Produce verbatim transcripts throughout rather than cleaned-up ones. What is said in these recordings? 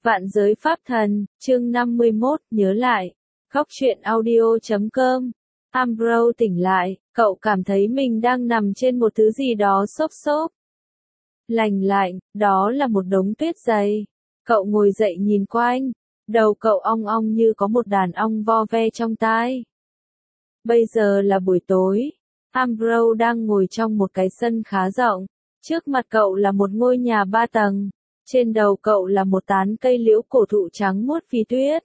Vạn giới pháp thần, chương năm mươi mốt, nhớ lại. Góc truyện audio chấm com. Ambrose tỉnh lại, cậu cảm thấy mình đang nằm trên một thứ gì đó xốp xốp. Lành lạnh, đó là một đống tuyết dày. Cậu ngồi dậy nhìn quanh, đầu cậu ong ong như có một đàn ong vo ve trong tai. Bây giờ là buổi tối, Ambrose đang ngồi trong một cái sân khá rộng. Trước mặt cậu là một ngôi nhà ba tầng. Trên đầu cậu là một tán cây liễu cổ thụ trắng muốt vì tuyết.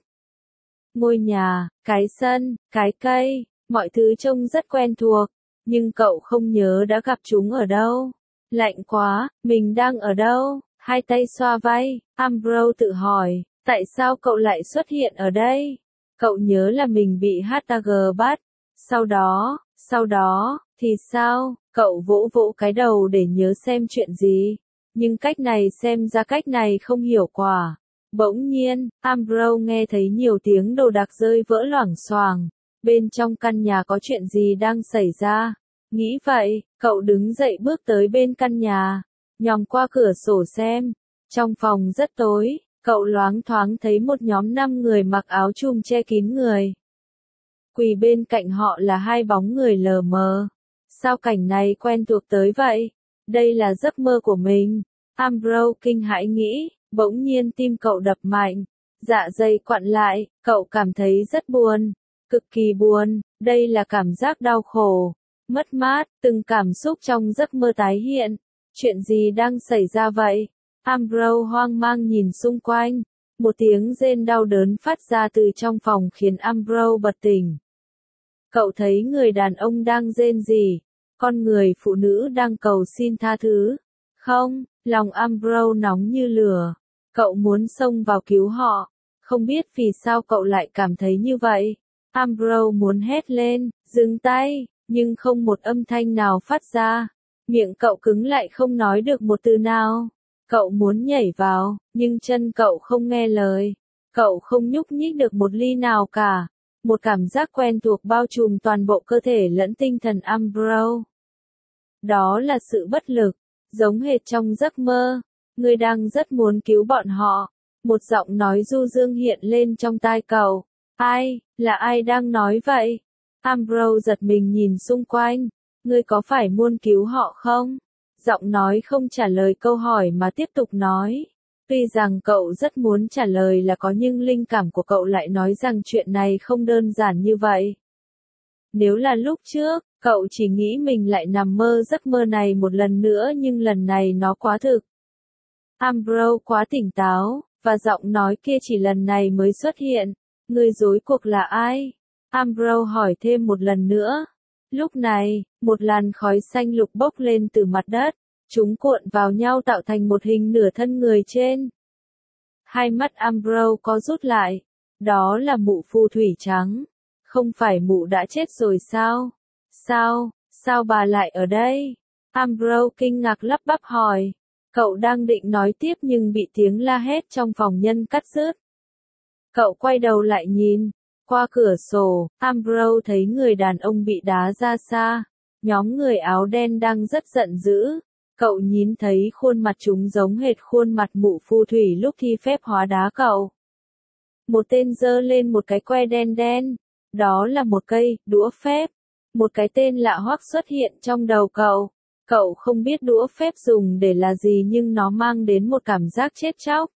Ngôi nhà, cái sân, cái cây, mọi thứ trông rất quen thuộc, nhưng cậu không nhớ đã gặp chúng ở đâu. Lạnh quá, mình đang ở đâu? Hai tay xoa vai, Ambrose tự hỏi, tại sao cậu lại xuất hiện ở đây? Cậu nhớ là mình bị hát tê giê bắt. Sau đó, sau đó, thì sao? Cậu vỗ vỗ cái đầu để nhớ xem chuyện gì. Nhưng cách này xem ra cách này không hiệu quả. Bỗng nhiên, Ambrose nghe thấy nhiều tiếng đồ đạc rơi vỡ loảng xoảng. Bên trong căn nhà có chuyện gì đang xảy ra? Nghĩ vậy, cậu đứng dậy bước tới bên căn nhà, nhòm qua cửa sổ xem. Trong phòng rất tối, cậu loáng thoáng thấy một nhóm năm người mặc áo chùm che kín người. Quỳ bên cạnh họ là hai bóng người lờ mờ. Sao cảnh này quen thuộc tới vậy? Đây là giấc mơ của mình. Ambrose kinh hãi nghĩ, bỗng nhiên tim cậu đập mạnh, dạ dày quặn lại, cậu cảm thấy rất buồn, cực kỳ buồn, đây là cảm giác đau khổ, mất mát, từng cảm xúc trong giấc mơ tái hiện. Chuyện gì đang xảy ra vậy? Ambrose hoang mang nhìn xung quanh, một tiếng rên đau đớn phát ra từ trong phòng khiến Ambrose bật tỉnh. Cậu thấy người đàn ông đang rên rỉ, con người phụ nữ đang cầu xin tha thứ. Không, lòng Ambrose nóng như lửa. Cậu muốn xông vào cứu họ. Không biết vì sao cậu lại cảm thấy như vậy. Ambrose muốn hét lên, dừng tay, nhưng không một âm thanh nào phát ra. Miệng cậu cứng lại không nói được một từ nào. Cậu muốn nhảy vào, nhưng chân cậu không nghe lời. Cậu không nhúc nhích được một ly nào cả. Một cảm giác quen thuộc bao trùm toàn bộ cơ thể lẫn tinh thần Ambrose. Đó là sự bất lực. Giống hệt trong giấc mơ, ngươi đang rất muốn cứu bọn họ. Một giọng nói du dương hiện lên trong tai cậu. Ai, là ai đang nói vậy? Ambrose giật mình nhìn xung quanh. Ngươi có phải muốn cứu họ không? Giọng nói không trả lời câu hỏi mà tiếp tục nói. Tuy rằng cậu rất muốn trả lời là có nhưng linh cảm của cậu lại nói rằng chuyện này không đơn giản như vậy. Nếu là lúc trước, cậu chỉ nghĩ mình lại nằm mơ giấc mơ này một lần nữa nhưng lần này nó quá thực. Ambrose quá tỉnh táo, và giọng nói kia chỉ lần này mới xuất hiện. Người rối cuộc là ai? Ambrose hỏi thêm một lần nữa. Lúc này, một làn khói xanh lục bốc lên từ mặt đất. Chúng cuộn vào nhau tạo thành một hình nửa thân người trên. Hai mắt Ambrose có rút lại. Đó là mụ phù thủy trắng. Không phải mụ đã chết rồi sao? Sao, sao bà lại ở đây? Ambrose kinh ngạc lắp bắp hỏi. Cậu đang định nói tiếp nhưng bị tiếng la hét trong phòng nhân cắt đứt. Cậu quay đầu lại nhìn. Qua cửa sổ, Ambrose thấy người đàn ông bị đá ra xa. Nhóm người áo đen đang rất giận dữ. Cậu nhìn thấy khuôn mặt chúng giống hệt khuôn mặt mụ phù thủy lúc thi phép hóa đá cậu. Một tên giơ lên một cái que đen đen. Đó là một cây đũa phép. Một cái tên lạ hoắc xuất hiện trong đầu cậu. Cậu không biết đũa phép dùng để là gì nhưng nó mang đến một cảm giác chết chóc.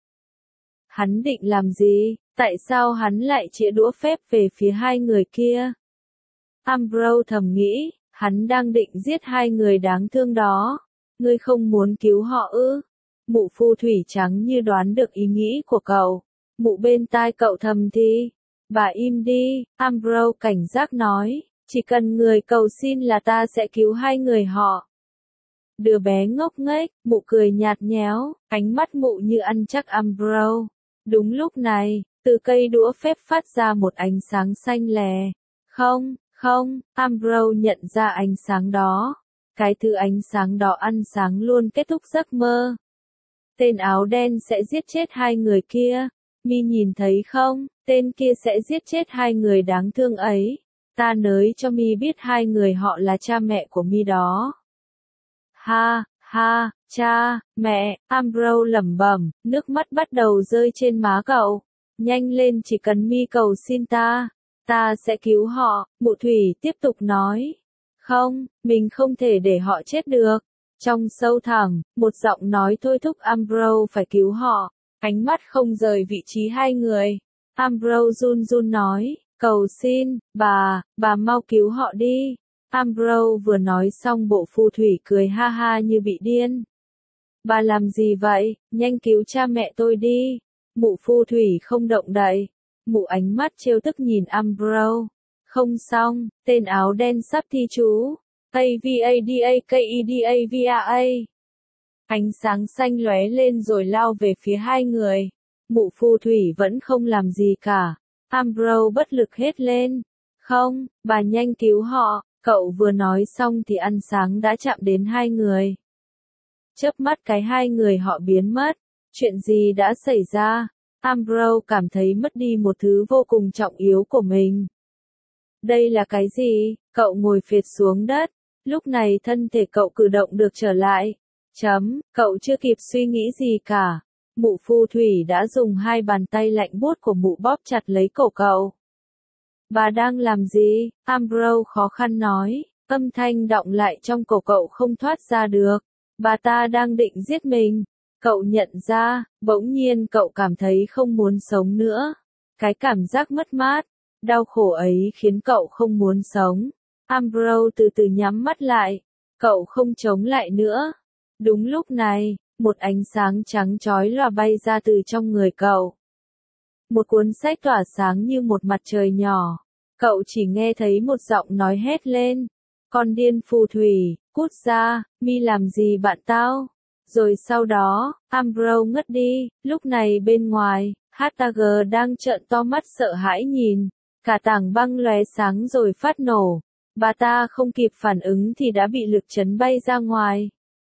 Hắn định làm gì? Tại sao hắn lại chĩa đũa phép về phía hai người kia? Ambrose thầm nghĩ, hắn đang định giết hai người đáng thương đó. Ngươi không muốn cứu họ ư? Mụ phù thủy trắng như đoán được ý nghĩ của cậu. Mụ bên tai cậu thầm thì. Bà im đi, Ambrose cảnh giác nói, chỉ cần người cầu xin là ta sẽ cứu hai người họ. Đứa bé ngốc nghếch, mụ cười nhạt nhẽo, ánh mắt mụ như ăn chắc Ambrose. Đúng lúc này, từ cây đũa phép phát ra một ánh sáng xanh lè. Không, không, Ambrose nhận ra ánh sáng đó. Cái thứ ánh sáng đó ăn sáng luôn kết thúc giấc mơ. Tên áo đen sẽ giết chết hai người kia. Mi nhìn thấy không, tên kia sẽ giết chết hai người đáng thương ấy. Ta nới cho Mi biết hai người họ là cha mẹ của Mi đó. Ha, ha, Cha, mẹ, Ambrose lẩm bẩm, nước mắt bắt đầu rơi trên má cậu. Nhanh lên, chỉ cần mi cầu xin ta, ta sẽ cứu họ, Mụ Thủy tiếp tục nói. Không, mình không thể để họ chết được. Trong sâu thẳm, một giọng nói thôi thúc Ambrose phải cứu họ, ánh mắt không rời vị trí hai người. Ambrose run run nói, cầu xin, bà, bà mau cứu họ đi. Ambrose vừa nói xong bộ phù thủy cười ha ha như bị điên. Bà làm gì vậy, nhanh cứu cha mẹ tôi đi. Mụ phù thủy không động đậy. Mụ ánh mắt trêu tức nhìn Ambrose. Không xong, tên áo đen sắp thi chú. a vê a đê a ca e đê a vê a a. Ánh sáng xanh lóe lên rồi lao về phía hai người. Mụ phù thủy vẫn không làm gì cả. Ambrose bất lực hét lên. Không, bà nhanh cứu họ. Cậu vừa nói xong thì ánh sáng đã chạm đến hai người. Chớp mắt cái hai người họ biến mất. Chuyện gì đã xảy ra? Ambrose cảm thấy mất đi một thứ vô cùng trọng yếu của mình. Đây là cái gì? Cậu ngồi phệt xuống đất. Lúc này thân thể cậu cử động được trở lại. Chấm, cậu chưa kịp suy nghĩ gì cả. Mụ phù thủy đã dùng hai bàn tay lạnh buốt của mụ bóp chặt lấy cổ cậu. Bà đang làm gì? Ambrose khó khăn nói, âm thanh đọng lại trong cổ cậu không thoát ra được. Bà ta đang định giết mình. Cậu nhận ra, bỗng nhiên cậu cảm thấy không muốn sống nữa. Cái cảm giác mất mát, đau khổ ấy khiến cậu không muốn sống. Ambrose từ từ nhắm mắt lại. Cậu không chống lại nữa. Đúng lúc này, một ánh sáng trắng chói lòa bay ra từ trong người cậu. Một cuốn sách tỏa sáng như một mặt trời nhỏ. Cậu chỉ nghe thấy một giọng nói hét lên. Con điên phù thủy, cút ra, mi làm gì bạn tao? Rồi sau đó, Ambrose ngất đi. Lúc này bên ngoài, hát tê giê đang trợn to mắt sợ hãi nhìn. Cả tảng băng lóe sáng rồi phát nổ. Bà ta không kịp phản ứng thì đã bị lực chấn bay ra ngoài.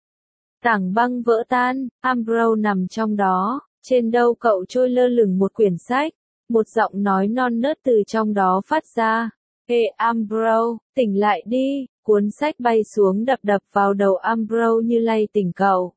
Tảng băng vỡ tan, Ambrose nằm trong đó. Trên đầu cậu trôi lơ lửng một quyển sách. Một giọng nói non nớt từ trong đó phát ra. Ê Ambrose, tỉnh lại đi. Cuốn sách bay xuống đập đập vào đầu Ambrose như lay tỉnh cậu.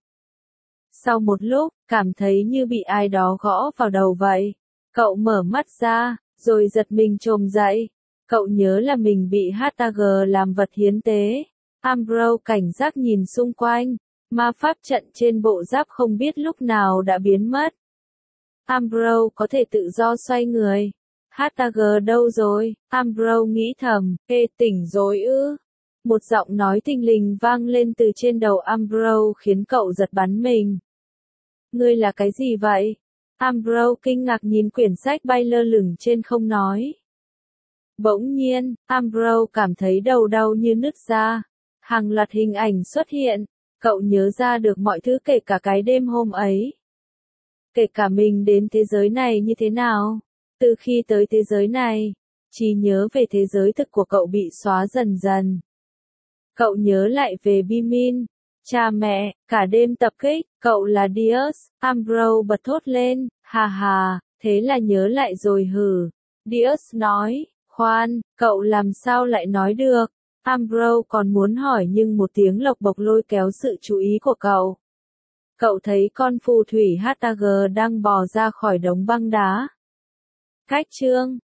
Sau một lúc, cảm thấy như bị ai đó gõ vào đầu vậy. Cậu mở mắt ra, rồi giật mình chồm dậy. Cậu nhớ là mình bị hát tê giê làm vật hiến tế. Ambrose cảnh giác nhìn xung quanh. Ma pháp trận trên bộ giáp không biết lúc nào đã biến mất. Ambrose có thể tự do xoay người. hát tê giê đâu rồi? Ambrose nghĩ thầm, ê tỉnh rồi ư. Một giọng nói thình lình vang lên từ trên đầu Ambrose khiến cậu giật bắn mình. Ngươi là cái gì vậy? Ambrose kinh ngạc nhìn quyển sách bay lơ lửng trên không nói. Bỗng nhiên, Ambrose cảm thấy đầu đau như nứt ra. Hàng loạt hình ảnh xuất hiện. Cậu nhớ ra được mọi thứ kể cả cái đêm hôm ấy. Kể cả mình đến thế giới này như thế nào. Từ khi tới thế giới này, trí nhớ về thế giới thực của cậu bị xóa dần dần. Cậu nhớ lại về Bimin, cha mẹ, cả đêm tập kích, cậu là Dios. Ambrose bật thốt lên, hà hà, thế là nhớ lại rồi hử. Dios nói, khoan, cậu làm sao lại nói được. Ambrose còn muốn hỏi nhưng một tiếng lộc bộc lôi kéo sự chú ý của cậu. Cậu thấy con phù thủy hát tê giê đang bò ra khỏi đống băng đá. Cách chương